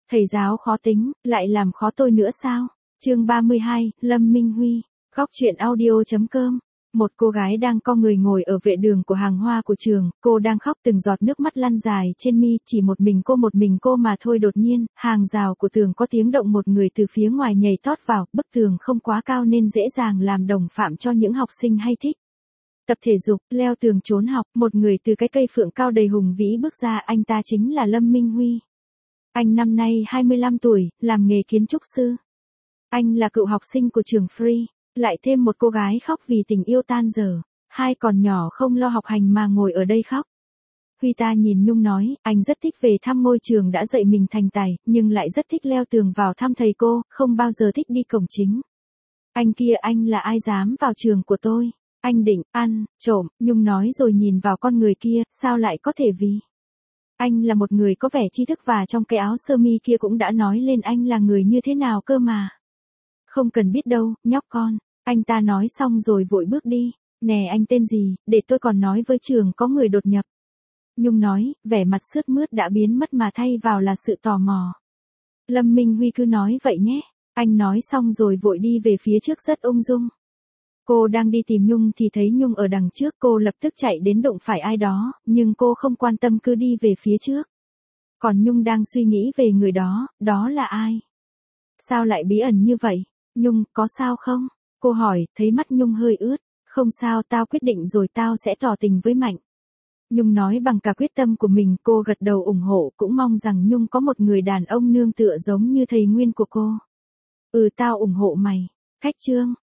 Thầy giáo khó tính, lại làm khó tôi nữa sao? Chương 32, Lâm Minh Huy. Góc truyện audio.com. Một cô gái đang co người ngồi ở vệ đường của hàng hoa của trường, cô đang khóc từng giọt nước mắt lăn dài trên mi, chỉ một mình cô mà thôi. Đột nhiên, hàng rào của tường có tiếng động, một người từ phía ngoài nhảy tót vào, bức tường không quá cao nên dễ dàng làm đồng phạm cho những học sinh hay thích tập thể dục, leo tường trốn học. Một người từ cái cây phượng cao đầy hùng vĩ bước ra, anh ta chính là Lâm Minh Huy. Anh năm nay 25 tuổi, làm nghề kiến trúc sư. Anh là cựu học sinh của trường Free, lại thêm một cô gái khóc vì tình yêu tan dở. Hai còn nhỏ không lo học hành mà ngồi ở đây khóc. Huy ta nhìn Nhung nói, anh rất thích về thăm ngôi trường đã dạy mình thành tài, nhưng lại rất thích leo tường vào thăm thầy cô, không bao giờ thích đi cổng chính. Anh kia, anh là ai dám vào trường của tôi? Anh định ăn trộm. Nhung nói rồi nhìn vào con người kia, sao lại có thể? Vì anh là một người có vẻ tri thức, và trong cái áo sơ mi kia cũng đã nói lên anh là người như thế nào cơ mà. Không cần biết đâu, nhóc con. Anh ta nói xong rồi vội bước đi. Nè, anh tên gì, để tôi còn nói với trường có người đột nhập. Nhung nói, vẻ mặt sướt mướt đã biến mất mà thay vào là sự tò mò. Lâm Minh Huy cứ nói vậy nhé. Anh nói xong rồi vội đi về phía trước rất ung dung. Cô đang đi tìm Nhung thì thấy Nhung ở đằng trước, cô lập tức chạy đến đụng phải ai đó, nhưng cô không quan tâm, cứ đi về phía trước. Còn Nhung đang suy nghĩ về người đó, đó là ai? Sao lại bí ẩn như vậy? Nhung, có sao không? Cô hỏi, thấy mắt Nhung hơi ướt. Không sao, tao quyết định rồi, tao sẽ tỏ tình với Mạnh. Nhung nói bằng cả quyết tâm của mình, cô gật đầu ủng hộ, cũng mong rằng Nhung có một người đàn ông nương tựa giống như thầy Nguyên của cô. Tao ủng hộ mày. Khách trương.